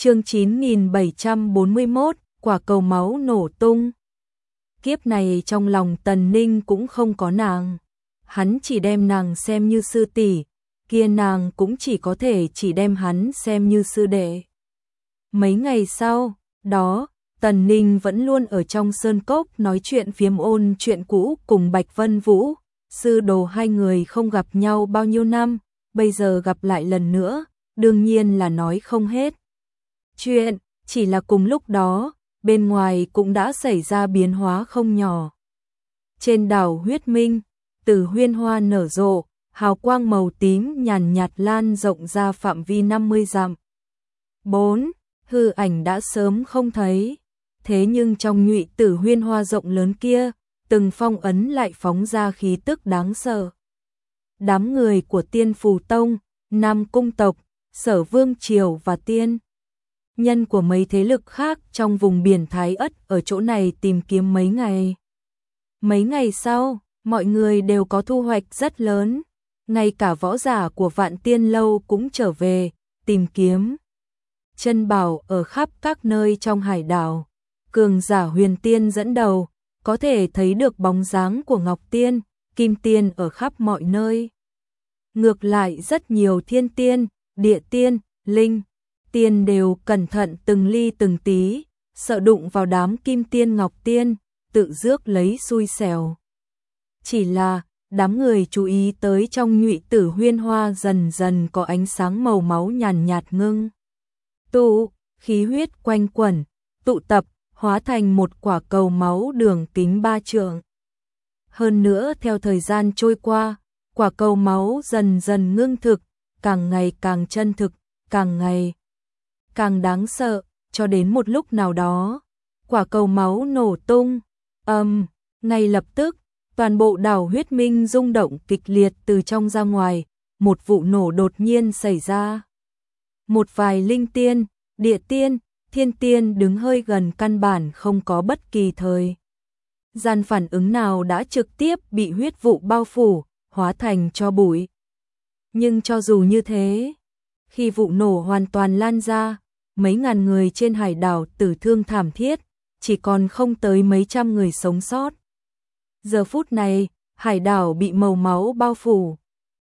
Chương 9741, quả cầu máu nổ tung. Kiếp này trong lòng Tần Ninh cũng không có nàng. Hắn chỉ đem nàng xem như sư tỷ, kia nàng cũng chỉ có thể chỉ đem hắn xem như sư đệ. Mấy ngày sau, đó, Tần Ninh vẫn luôn ở trong sơn cốc nói chuyện phiếm ôn chuyện cũ cùng Bạch Vân Vũ. Sư đồ hai người không gặp nhau bao nhiêu năm, bây giờ gặp lại lần nữa, đương nhiên là nói không hết chuyện, chỉ là cùng lúc đó, bên ngoài cũng đã xảy ra biến hóa không nhỏ. Trên đảo Huyết Minh, Tử huyên hoa nở rộ, hào quang màu tím nhàn nhạt lan rộng ra phạm vi 50 dặm. 4. Hư ảnh đã sớm không thấy, thế nhưng trong nhụy Tử huyên hoa rộng lớn kia, từng phong ấn lại phóng ra khí tức đáng sợ. Đám người của Tiên Phù Tông, Nam Cung tộc, Sở Vương Triều và tiên nhân của mấy thế lực khác trong vùng biển Thái Ất ở chỗ này tìm kiếm mấy ngày. Mấy ngày sau, mọi người đều có thu hoạch rất lớn, ngay cả võ giả của Vạn Tiên Lâu cũng trở về, tìm kiếm chân bảo ở khắp các nơi trong hải đảo. Cường giả Huyền Tiên dẫn đầu, có thể thấy được bóng dáng của Ngọc Tiên, Kim Tiên ở khắp mọi nơi. Ngược lại rất nhiều Thiên Tiên, Địa Tiên, Linh Tiên đều cẩn thận từng ly từng tí, sợ đụng vào đám Kim Tiên Ngọc Tiên, tự rước lấy xui xẻo. Chỉ là, đám người chú ý tới trong nhụy Tử huyên hoa dần dần có ánh sáng màu máu nhàn nhạt ngưng tụ, khí huyết quanh quẩn, tụ tập, hóa thành một quả cầu máu đường kính 3 trượng. Hơn nữa theo thời gian trôi qua, quả cầu máu dần dần ngưng thực, càng ngày càng chân thực, càng ngày càng đáng sợ, cho đến một lúc nào đó, quả cầu máu nổ tung, ngay lập tức, toàn bộ đảo Huyết Minh rung động kịch liệt từ trong ra ngoài, một vụ nổ đột nhiên xảy ra. Một vài linh tiên, địa tiên, thiên tiên đứng hơi gần căn bản không có bất kỳ thời gian phản ứng nào đã trực tiếp bị huyết vụ bao phủ, hóa thành tro bụi. Nhưng cho dù như thế, khi vụ nổ hoàn toàn lan ra, mấy ngàn người trên hải đảo tử thương thảm thiết, chỉ còn không tới mấy trăm người sống sót. Giờ phút này, hải đảo bị màu máu bao phủ.